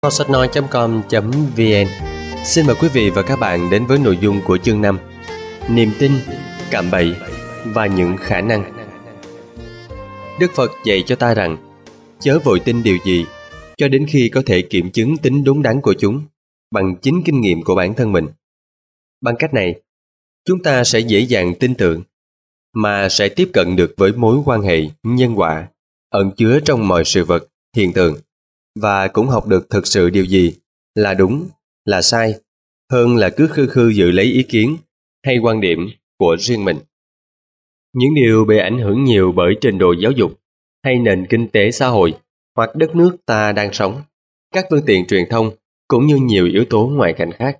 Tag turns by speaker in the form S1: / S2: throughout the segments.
S1: Kho sách nói.com.vn xin mời quý vị và các bạn đến với nội dung của chương 5: Niềm tin, cạm bẫy và những khả năng. Đức Phật dạy cho ta rằng chớ vội tin điều gì cho đến khi có thể kiểm chứng tính đúng đắn của chúng bằng chính kinh nghiệm của bản thân mình. Bằng cách này, chúng ta sẽ dễ dàng tin tưởng mà sẽ tiếp cận được với mối quan hệ nhân quả ẩn chứa trong mọi sự vật, hiện tượng, và cũng học được thực sự điều gì là đúng, là sai, hơn là cứ khư khư dự lấy ý kiến hay quan điểm của riêng mình. Những điều bị ảnh hưởng nhiều bởi trình độ giáo dục hay nền kinh tế xã hội hoặc đất nước ta đang sống, các phương tiện truyền thông cũng như nhiều yếu tố ngoại cảnh khác.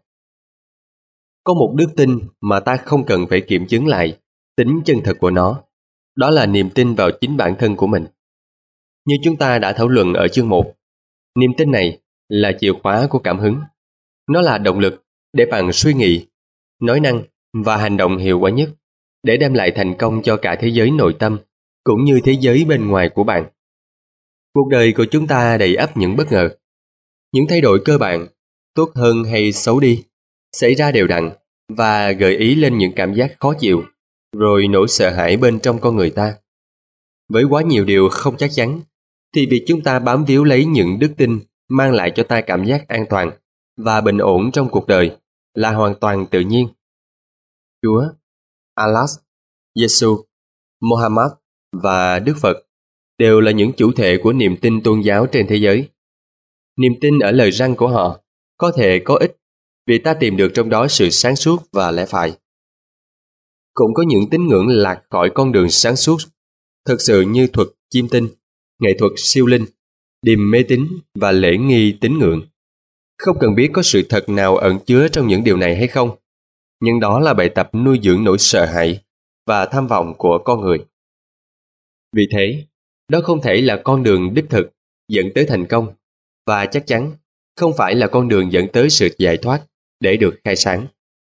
S1: Có một đức tin mà ta không cần phải kiểm chứng lại tính chân thật của nó, đó là niềm tin vào chính bản thân của mình. Như chúng ta đã thảo luận ở chương 1, niềm tin này là chìa khóa của cảm hứng. Nó là động lực để bạn suy nghĩ, nói năng và hành động hiệu quả nhất để đem lại thành công cho cả thế giới nội tâm cũng như thế giới bên ngoài của bạn. Cuộc đời của chúng ta đầy ắp những bất ngờ. Những thay đổi cơ bản, tốt hơn hay xấu đi, xảy ra đều đặn và gợi ý lên những cảm giác khó chịu, rồi nỗi sợ hãi bên trong con người ta. Với quá nhiều điều không chắc chắn, thì việc chúng ta bám víu lấy những đức tin mang lại cho ta cảm giác an toàn và bình ổn trong cuộc đời là hoàn toàn tự nhiên. Chúa, Allah, Giêsu, Muhammad và Đức Phật đều là những chủ thể của niềm tin tôn giáo trên thế giới. Niềm tin ở lời răn của họ có thể có ích vì ta tìm được trong đó sự sáng suốt và lẽ phải. Cũng có những tín ngưỡng lạc khỏi con đường sáng suốt, thực sự như thuật chiêm tinh, nghệ thuật siêu linh, điềm mê tín và lễ nghi tín ngưỡng. Không cần biết có sự thật nào ẩn chứa trong những điều này hay không, nhưng đó là bài tập nuôi dưỡng nỗi sợ hãi và tham vọng của con người. Vì thế, đó không thể là con đường đích thực dẫn tới thành công, và chắc chắn không phải là con đường dẫn tới sự giải thoát để được khai sáng.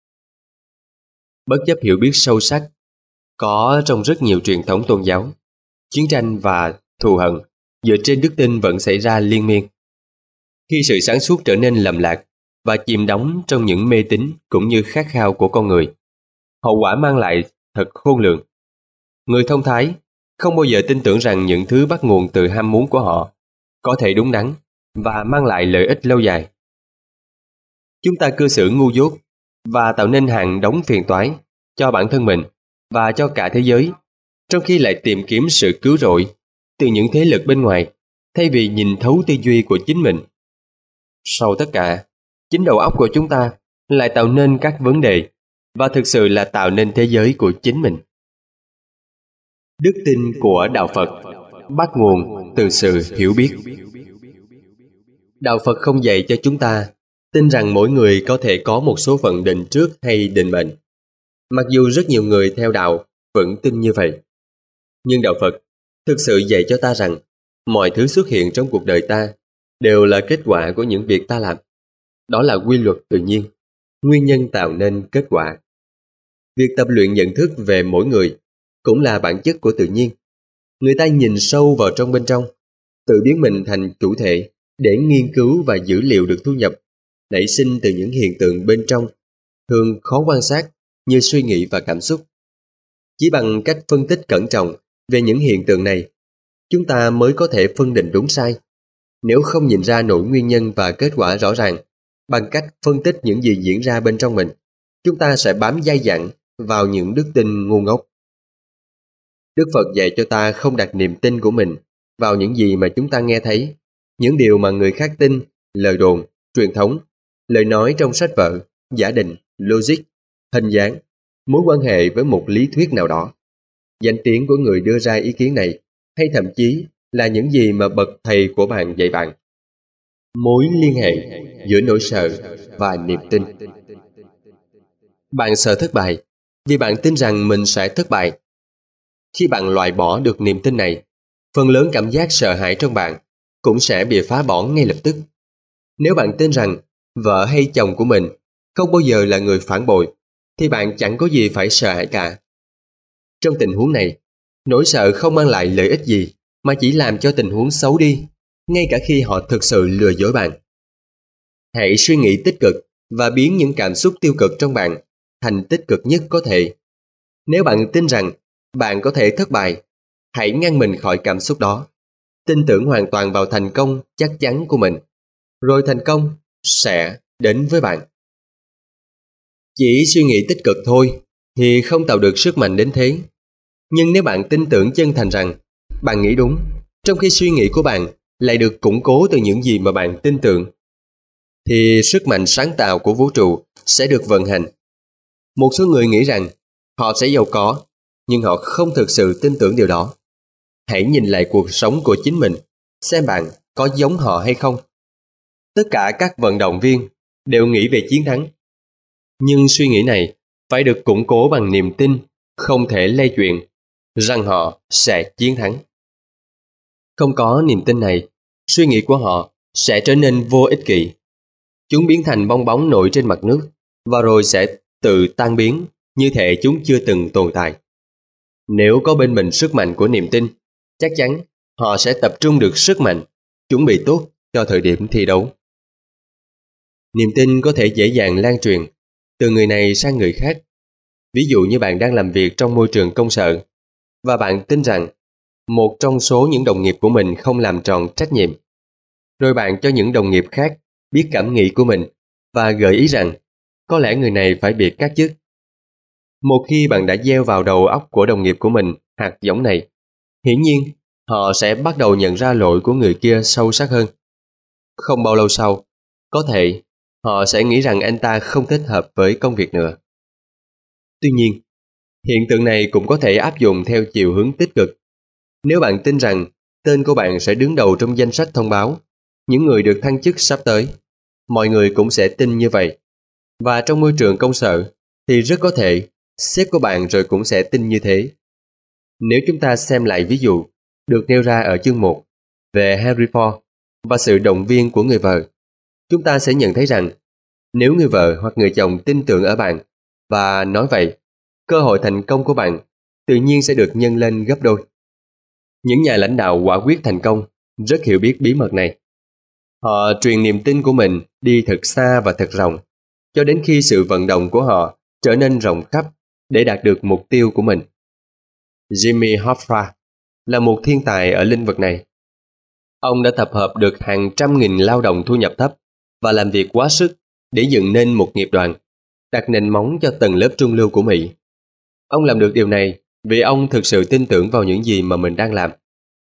S1: Bất chấp hiểu biết sâu sắc có trong rất nhiều truyền thống tôn giáo, chiến tranh và thù hận dựa trên đức tin vẫn xảy ra liên miên. Khi sự sáng suốt trở nên lầm lạc và chìm đắm trong những mê tín cũng như khát khao của con người, hậu quả mang lại thật khôn lường. Người thông thái không bao giờ tin tưởng rằng những thứ bắt nguồn từ ham muốn của họ có thể đúng đắn và mang lại lợi ích lâu dài. Chúng ta cư xử ngu dốt và tạo nên hàng đống phiền toái cho bản thân mình và cho cả thế giới, trong khi lại tìm kiếm sự cứu rỗi từ những thế lực bên ngoài thay vì nhìn thấu tư duy của chính mình. Sau tất cả, chính đầu óc của chúng ta lại tạo nên các vấn đề và thực sự là tạo nên thế giới của chính mình. Đức tin của Đạo Phật bắt nguồn từ sự hiểu biết. Đạo Phật không dạy cho chúng ta tin rằng mỗi người có thể có một số phận định trước hay định mệnh. Mặc dù rất nhiều người theo đạo vẫn tin như vậy. Nhưng Đạo Phật thực sự dạy cho ta rằng mọi thứ xuất hiện trong cuộc đời ta đều là kết quả của những việc ta làm. Đó là quy luật tự nhiên, nguyên nhân tạo nên kết quả. Việc tập luyện nhận thức về mỗi người cũng là bản chất của tự nhiên. Người ta nhìn sâu vào trong bên trong, tự biến mình thành chủ thể để nghiên cứu và dữ liệu được thu nhập, nảy sinh từ những hiện tượng bên trong, thường khó quan sát như suy nghĩ và cảm xúc. Chỉ bằng cách phân tích cẩn trọng về những hiện tượng này, chúng ta mới có thể phân định đúng sai. Nếu không nhìn ra nỗi nguyên nhân và kết quả rõ ràng, bằng cách phân tích những gì diễn ra bên trong mình, chúng ta sẽ bám dai dẳng vào những đức tin ngu ngốc. Đức Phật dạy cho ta không đặt niềm tin của mình vào những gì mà chúng ta nghe thấy, những điều mà người khác tin, lời đồn, truyền thống, lời nói trong sách vở, giả định, logic, hình dáng, mối quan hệ với một lý thuyết nào đó. Danh tiếng của người đưa ra ý kiến này, hay thậm chí là những gì mà bậc thầy của bạn dạy bạn. Mối liên hệ giữa nỗi sợ và niềm tin. Bạn sợ thất bại vì bạn tin rằng mình sẽ thất bại. Khi bạn loại bỏ được niềm tin này, phần lớn cảm giác sợ hãi trong bạn cũng sẽ bị phá bỏ ngay lập tức. Nếu bạn tin rằng vợ hay chồng của mình không bao giờ là người phản bội, thì bạn chẳng có gì phải sợ hãi cả. Trong tình huống này, nỗi sợ không mang lại lợi ích gì, mà chỉ làm cho tình huống xấu đi, ngay cả khi họ thực sự lừa dối bạn. Hãy suy nghĩ tích cực và biến những cảm xúc tiêu cực trong bạn thành tích cực nhất có thể. Nếu bạn tin rằng bạn có thể thất bại, hãy ngăn mình khỏi cảm xúc đó. Tin tưởng hoàn toàn vào thành công chắc chắn của mình, rồi thành công sẽ đến với bạn. Chỉ suy nghĩ tích cực thôi thì không tạo được sức mạnh đến thế. Nhưng nếu bạn tin tưởng chân thành rằng bạn nghĩ đúng, trong khi suy nghĩ của bạn lại được củng cố từ những gì mà bạn tin tưởng, thì sức mạnh sáng tạo của vũ trụ sẽ được vận hành. Một số người nghĩ rằng họ sẽ giàu có, nhưng họ không thực sự tin tưởng điều đó. Hãy nhìn lại cuộc sống của chính mình, xem bạn có giống họ hay không. Tất cả các vận động viên đều nghĩ về chiến thắng. Nhưng suy nghĩ này phải được củng cố bằng niềm tin không thể lay chuyển rằng họ sẽ chiến thắng. Không có niềm tin này, suy nghĩ của họ sẽ trở nên vô ích kỷ. Chúng biến thành bong bóng nổi trên mặt nước và rồi sẽ tự tan biến như thể chúng chưa từng tồn tại. Nếu có bên mình sức mạnh của niềm tin, chắc chắn họ sẽ tập trung được sức mạnh, chuẩn bị tốt cho thời điểm thi đấu. Niềm tin có thể dễ dàng lan truyền từ người này sang người khác. Ví dụ như bạn đang làm việc trong môi trường công sở và bạn tin rằng một trong số những đồng nghiệp của mình không làm tròn trách nhiệm. Rồi bạn cho những đồng nghiệp khác biết cảm nghĩ của mình và gợi ý rằng có lẽ người này phải bị cắt chức. Một khi bạn đã gieo vào đầu óc của đồng nghiệp của mình hạt giống này, hiển nhiên họ sẽ bắt đầu nhận ra lỗi của người kia sâu sắc hơn. Không bao lâu sau, có thể họ sẽ nghĩ rằng anh ta không thích hợp với công việc nữa. Tuy nhiên, hiện tượng này cũng có thể áp dụng theo chiều hướng tích cực. Nếu bạn tin rằng tên của bạn sẽ đứng đầu trong danh sách thông báo những người được thăng chức sắp tới, mọi người cũng sẽ tin như vậy. Và trong môi trường công sở thì rất có thể sếp của bạn rồi cũng sẽ tin như thế. Nếu chúng ta xem lại ví dụ được nêu ra ở chương 1 về Henry Ford và sự động viên của người vợ, chúng ta sẽ nhận thấy rằng nếu người vợ hoặc người chồng tin tưởng ở bạn và nói vậy, cơ hội thành công của bạn tự nhiên sẽ được nhân lên gấp đôi. Những nhà lãnh đạo quả quyết thành công rất hiểu biết bí mật này. Họ truyền niềm tin của mình đi thật xa và thật rộng, cho đến khi sự vận động của họ trở nên rộng khắp để đạt được mục tiêu của mình. Jimmy Hoffa là một thiên tài ở lĩnh vực này. Ông đã tập hợp được hàng trăm nghìn lao động thu nhập thấp và làm việc quá sức để dựng nên một nghiệp đoàn, đặt nền móng cho tầng lớp trung lưu của Mỹ. Ông làm được điều này vì ông thực sự tin tưởng vào những gì mà mình đang làm.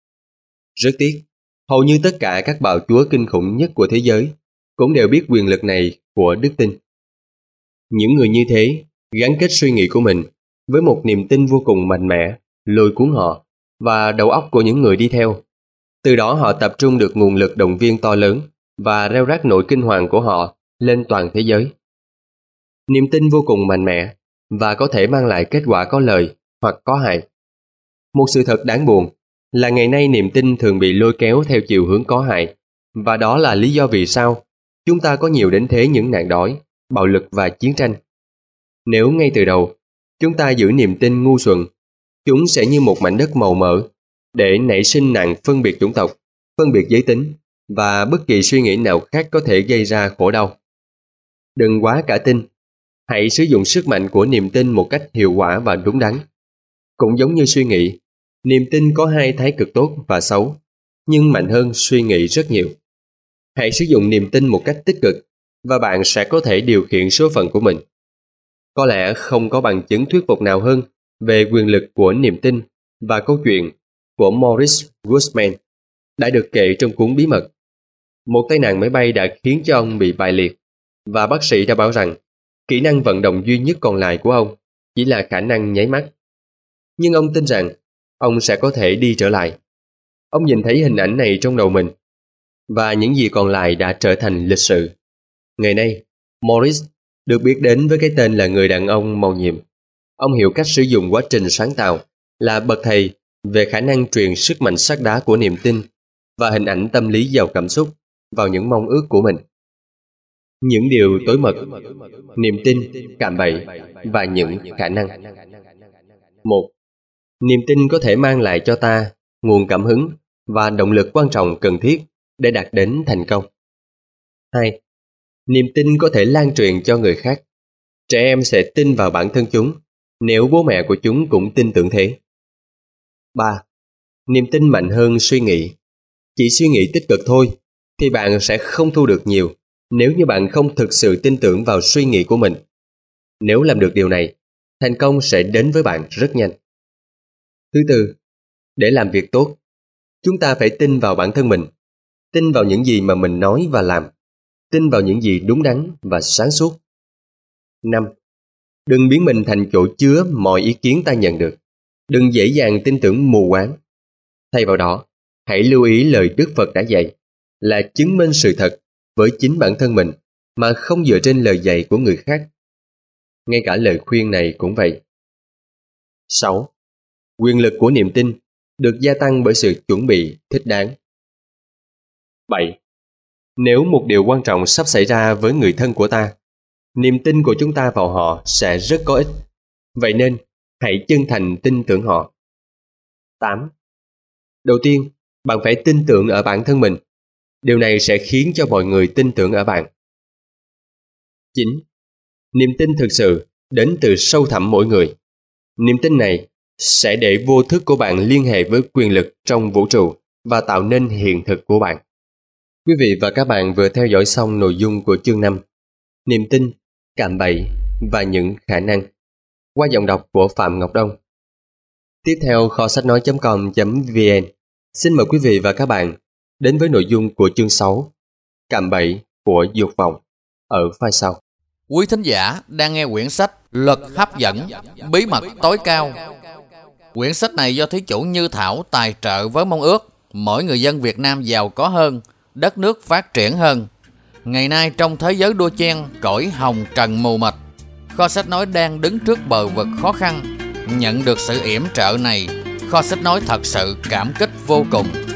S1: Rất tiếc, hầu như tất cả các bạo chúa kinh khủng nhất của thế giới cũng đều biết quyền lực này của đức tin. Những người như thế gắn kết suy nghĩ của mình với một niềm tin vô cùng mạnh mẽ, lôi cuốn họ và đầu óc của những người đi theo. Từ đó họ tập trung được nguồn lực động viên to lớn và reo rác nỗi kinh hoàng của họ lên toàn thế giới. Niềm tin vô cùng mạnh mẽ và có thể mang lại kết quả có lợi hoặc có hại. Một sự thật đáng buồn là ngày nay niềm tin thường bị lôi kéo theo chiều hướng có hại, và đó là lý do vì sao chúng ta có nhiều đến thế những nạn đói, bạo lực và chiến tranh. Nếu ngay từ đầu chúng ta giữ niềm tin ngu xuẩn, chúng sẽ như một mảnh đất màu mỡ để nảy sinh nạn phân biệt chủng tộc, phân biệt giới tính và bất kỳ suy nghĩ nào khác có thể gây ra khổ đau. Đừng quá cả tin. Hãy sử dụng sức mạnh của niềm tin một cách hiệu quả và đúng đắn. Cũng giống như suy nghĩ, niềm tin có hai thái cực tốt và xấu, nhưng mạnh hơn suy nghĩ rất nhiều. Hãy sử dụng niềm tin một cách tích cực và bạn sẽ có thể điều khiển số phận của mình. Có lẽ không có bằng chứng thuyết phục nào hơn về quyền lực của niềm tin và câu chuyện của Morris Guzman đã được kể trong cuốn Bí mật. Một tai nạn máy bay đã khiến cho ông bị bại liệt, và bác sĩ đã bảo rằng kỹ năng vận động duy nhất còn lại của ông chỉ là khả năng nháy mắt. Nhưng ông tin rằng ông sẽ có thể đi trở lại. Ông nhìn thấy hình ảnh này trong đầu mình, và những gì còn lại đã trở thành lịch sử. Ngày nay, Morris được biết đến với cái tên là người đàn ông mầu nhiệm. Ông hiểu cách sử dụng quá trình sáng tạo, là bậc thầy về khả năng truyền sức mạnh sắt đá của niềm tin và hình ảnh tâm lý giàu cảm xúc vào những mong ước của mình. Những điều tối mật, niềm tin, cạm bẫy và những khả năng. 1. Niềm tin có thể mang lại cho ta nguồn cảm hứng và động lực quan trọng cần thiết để đạt đến thành công. 2. Niềm tin có thể lan truyền cho người khác. Trẻ em sẽ tin vào bản thân chúng nếu bố mẹ của chúng cũng tin tưởng thế. 3. Niềm tin mạnh hơn suy nghĩ. Chỉ suy nghĩ tích cực thôi thì bạn sẽ không thu được nhiều nếu như bạn không thực sự tin tưởng vào suy nghĩ của mình. Nếu làm được điều này, thành công sẽ đến với bạn rất nhanh. Thứ tư, để làm việc tốt, chúng ta phải tin vào bản thân mình, tin vào những gì mà mình nói và làm, tin vào những gì đúng đắn và sáng suốt. 5. Đừng biến mình thành chỗ chứa mọi ý kiến ta nhận được. Đừng dễ dàng tin tưởng mù quáng. Thay vào đó, hãy lưu ý lời Đức Phật đã dạy là chứng minh sự thật với chính bản thân mình mà không dựa trên lời dạy của người khác. Ngay cả lời khuyên này cũng vậy. 6. Quyền lực của niềm tin được gia tăng bởi sự chuẩn bị thích đáng. 7. Nếu một điều quan trọng sắp xảy ra với người thân của ta, niềm tin của chúng ta vào họ sẽ rất có ích. Vậy nên, hãy chân thành tin tưởng họ. 8. Đầu tiên, bạn phải tin tưởng ở bản thân mình. Điều này sẽ khiến cho mọi người tin tưởng ở bạn. 9. Niềm tin thực sự đến từ sâu thẳm mỗi người. Niềm tin này sẽ để vô thức của bạn liên hệ với quyền lực trong vũ trụ và tạo nên hiện thực của bạn. Quý vị và các bạn vừa theo dõi xong nội dung của chương 5, niềm tin, cạm bẫy và những khả năng, qua giọng đọc của Phạm Ngọc Đông. Tiếp theo, kho sách nói.com.vn xin mời quý vị và các bạn đến với nội dung của chương 6, cạm bẫy của dục vọng, ở file sau.
S2: Quý thính giả đang nghe quyển sách Luật Hấp Dẫn, Bí Mật Tối Cao. Quyển sách này do thí chủ Như Thảo tài trợ với mong ước mỗi người dân Việt Nam giàu có hơn, đất nước phát triển hơn. Ngày nay trong thế giới đua chen, cõi hồng trần mù mịt, kho sách nói đang đứng trước bờ vực khó khăn. Nhận được sự yểm trợ này, kho sách nói thật sự cảm kích vô cùng.